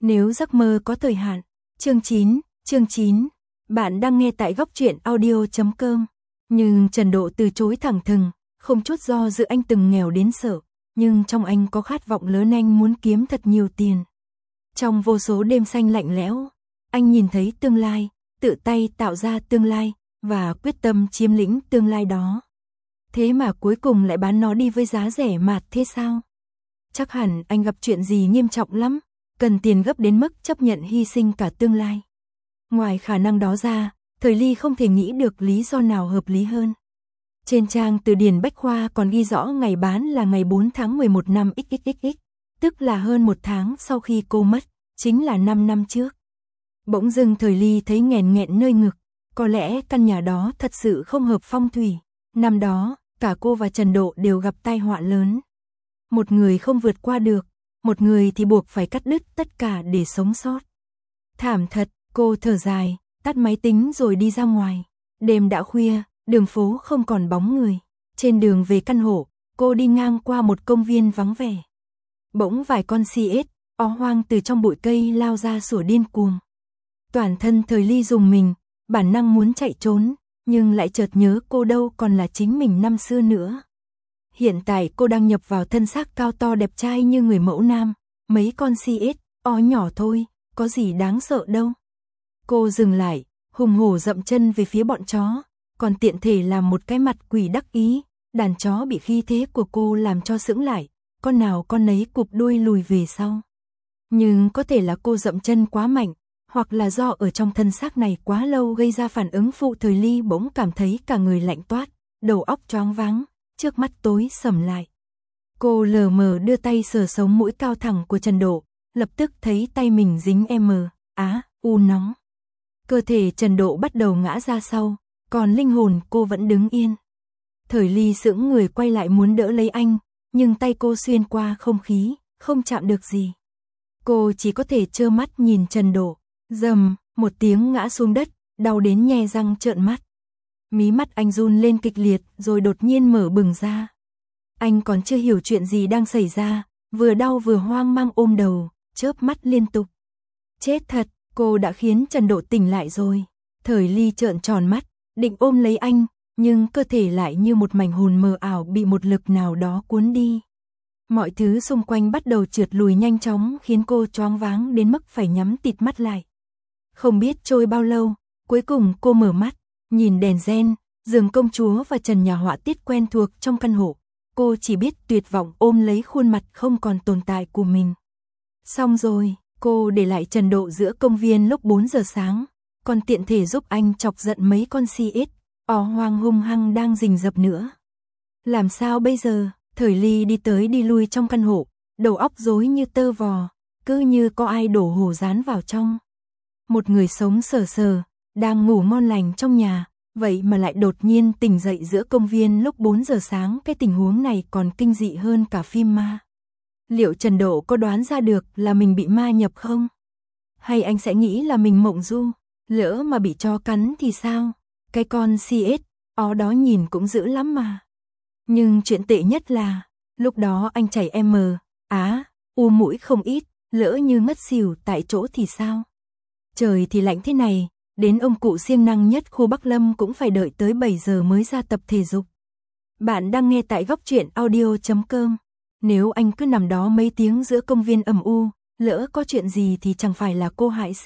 Nếu giấc mơ có thời hạn. Chương 9. Bạn đang nghe tại góc truyện audio.com. Nhưng Trần Độ từ chối thẳng thừng, không chút do dự. Anh từng nghèo đến sợ, nhưng trong anh có khát vọng lớn, anh muốn kiếm thật nhiều tiền. Trong vô số đêm xanh lạnh lẽo, anh nhìn thấy tương lai, tự tay tạo ra tương lai, và quyết tâm chiếm lĩnh tương lai đó. Thế mà cuối cùng lại bán nó đi với giá rẻ mạt thế sao? Chắc hẳn anh gặp chuyện gì nghiêm trọng lắm, cần tiền gấp đến mức chấp nhận hy sinh cả tương lai. Ngoài khả năng đó ra, Thời Ly không thể nghĩ được lý do nào hợp lý hơn. Trên trang từ điển Bách Khoa còn ghi rõ ngày bán là ngày 4 tháng 11 năm XXXX, tức là hơn 1 tháng sau khi cô mất, chính là 5 năm trước. Bỗng dưng Thời Ly thấy nghẹn nghẹn nơi ngực, có lẽ căn nhà đó thật sự không hợp phong thủy. Năm đó, cả cô và Trần Độ đều gặp tai họa lớn. Một người không vượt qua được, một người thì buộc phải cắt đứt tất cả để sống sót. Thảm thật, cô thở dài, tắt máy tính rồi đi ra ngoài. Đêm đã khuya, đường phố không còn bóng người. Trên đường về căn hộ, cô đi ngang qua một công viên vắng vẻ. Bỗng vài con CS ó hoang từ trong bụi cây lao ra sủa điên cuồng. Toàn thân Thời Ly rùng mình, bản năng muốn chạy trốn, nhưng lại chợt nhớ cô đâu còn là chính mình năm xưa nữa. Hiện tại cô đang nhập vào thân xác cao to đẹp trai như người mẫu nam, mấy con CS ó nhỏ thôi, có gì đáng sợ đâu. Cô dừng lại, hùng hổ dậm chân về phía bọn chó, còn tiện thể làm một cái mặt quỷ đắc ý. Đàn chó bị khí thế của cô làm cho sững lại, con nào con nấy cụp đuôi lùi về sau. Nhưng có thể là cô dậm chân quá mạnh, hoặc là do ở trong thân xác này quá lâu gây ra phản ứng phụ. Thời Ly bỗng cảm thấy cả người lạnh toát, đầu óc choáng váng, trước mắt tối sầm lại. Cô lờ mờ đưa tay sờ sống mũi cao thẳng của Trần Độ, lập tức thấy tay mình dính u nóng. Cơ thể Trần Độ bắt đầu ngã ra sau, còn linh hồn cô vẫn đứng yên. Thời Ly sững người quay lại muốn đỡ lấy anh, nhưng tay cô xuyên qua không khí, không chạm được gì. Cô chỉ có thể trơ mắt nhìn Trần Độ, rầm, một tiếng ngã xuống đất, đau đến nhe răng trợn mắt. Mí mắt anh run lên kịch liệt rồi đột nhiên mở bừng ra. Anh còn chưa hiểu chuyện gì đang xảy ra, vừa đau vừa hoang mang ôm đầu, chớp mắt liên tục. Chết thật, cô đã khiến Trần Độ tỉnh lại rồi. Thời Ly trợn tròn mắt, định ôm lấy anh, nhưng cơ thể lại như một mảnh hồn mờ ảo bị một lực nào đó cuốn đi. Mọi thứ xung quanh bắt đầu trượt lùi nhanh chóng khiến cô choáng váng đến mức phải nhắm tịt mắt lại. Không biết trôi bao lâu, cuối cùng cô mở mắt, nhìn đèn gen, giường công chúa và trần nhà họa tiết quen thuộc trong căn hộ. Cô chỉ biết tuyệt vọng ôm lấy khuôn mặt không còn tồn tại của mình. Xong rồi, cô để lại Trần Độ giữa công viên lúc 4 giờ sáng, còn tiện thể giúp anh chọc giận mấy con CS ó hoang hung hăng đang rình rập nữa. Làm sao bây giờ? Thời Ly đi tới đi lui trong căn hộ, đầu óc rối như tơ vò, cứ như có ai đổ hổ dán vào trong. Một người sống sờ sờ, đang ngủ ngon lành trong nhà, vậy mà lại đột nhiên tỉnh dậy giữa công viên lúc 4 giờ sáng. Cái tình huống này còn kinh dị hơn cả phim ma. Liệu Trần Độ có đoán ra được là mình bị ma nhập không? Hay anh sẽ nghĩ là mình mộng du? Lỡ mà bị chó cắn thì sao? Cái con CS ó đó nhìn cũng dữ lắm mà. Nhưng chuyện tệ nhất là, lúc đó anh chảy mũi không ít, lỡ như ngất xỉu tại chỗ thì sao? Trời thì lạnh thế này, đến ông cụ siêng năng nhất khu Bắc Lâm cũng phải đợi tới 7 giờ mới ra tập thể dục. Bạn đang nghe tại góc truyện audio.com. Nếu anh cứ nằm đó mấy tiếng giữa công viên âm u, lỡ có chuyện gì thì chẳng phải là cô hại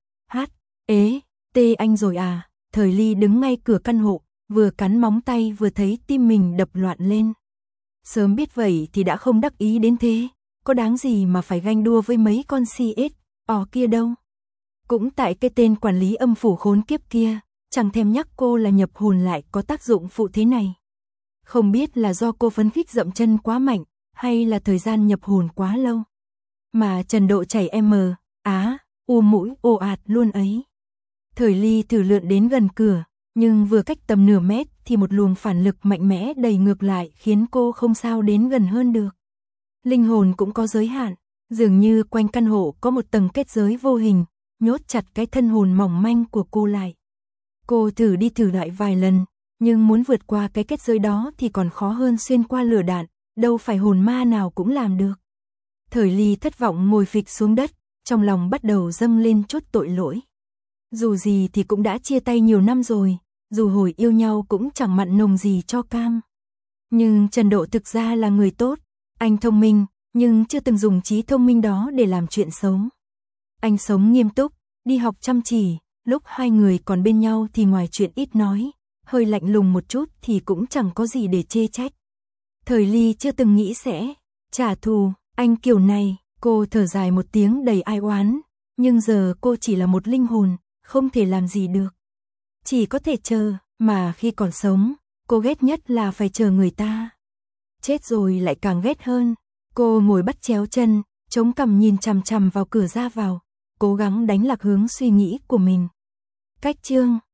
anh rồi à? Thời Ly đứng ngay cửa căn hộ, vừa cắn móng tay vừa thấy tim mình đập loạn lên. Sớm biết vậy thì đã không đắc ý đến thế, có đáng gì mà phải ganh đua với mấy con CS kia đâu. Cũng tại cái tên quản lý âm phủ khốn kiếp kia, chẳng thèm nhắc cô là nhập hồn lại có tác dụng phụ thế này. Không biết là do cô phấn khích dậm chân quá mạnh, hay là thời gian nhập hồn quá lâu. Mà Trần Độ chảy mũi ồ ạt luôn ấy. Thời Ly thử lượn đến gần cửa, nhưng vừa cách tầm nửa mét thì một luồng phản lực mạnh mẽ đẩy ngược lại khiến cô không sao đến gần hơn được. Linh hồn cũng có giới hạn, dường như quanh căn hộ có một tầng kết giới vô hình, nhốt chặt cái thân hồn mỏng manh của cô lại. Cô thử đi thử lại vài lần, nhưng muốn vượt qua cái kết giới đó thì còn khó hơn xuyên qua lửa đạn, đâu phải hồn ma nào cũng làm được. Thời Ly thất vọng ngồi phịch xuống đất, trong lòng bắt đầu dâng lên chút tội lỗi. Dù gì thì cũng đã chia tay nhiều năm rồi, dù hồi yêu nhau cũng chẳng mặn nồng gì cho cam. Nhưng Trần Độ thực ra là người tốt, anh thông minh, nhưng chưa từng dùng trí thông minh đó để làm chuyện xấu. Anh sống nghiêm túc, đi học chăm chỉ, lúc hai người còn bên nhau thì ngoài chuyện ít nói, hơi lạnh lùng một chút thì cũng chẳng có gì để chê trách. Thời Ly chưa từng nghĩ sẽ trả thù anh kiểu này, cô thở dài một tiếng đầy ai oán, nhưng giờ cô chỉ là một linh hồn, không thể làm gì được. Chỉ có thể chờ, mà khi còn sống, cô ghét nhất là phải chờ người ta. Chết rồi lại càng ghét hơn. Cô ngồi bắt chéo chân, chống cằm nhìn chằm chằm vào cửa ra vào, cố gắng đánh lạc hướng suy nghĩ của mình. Cách chương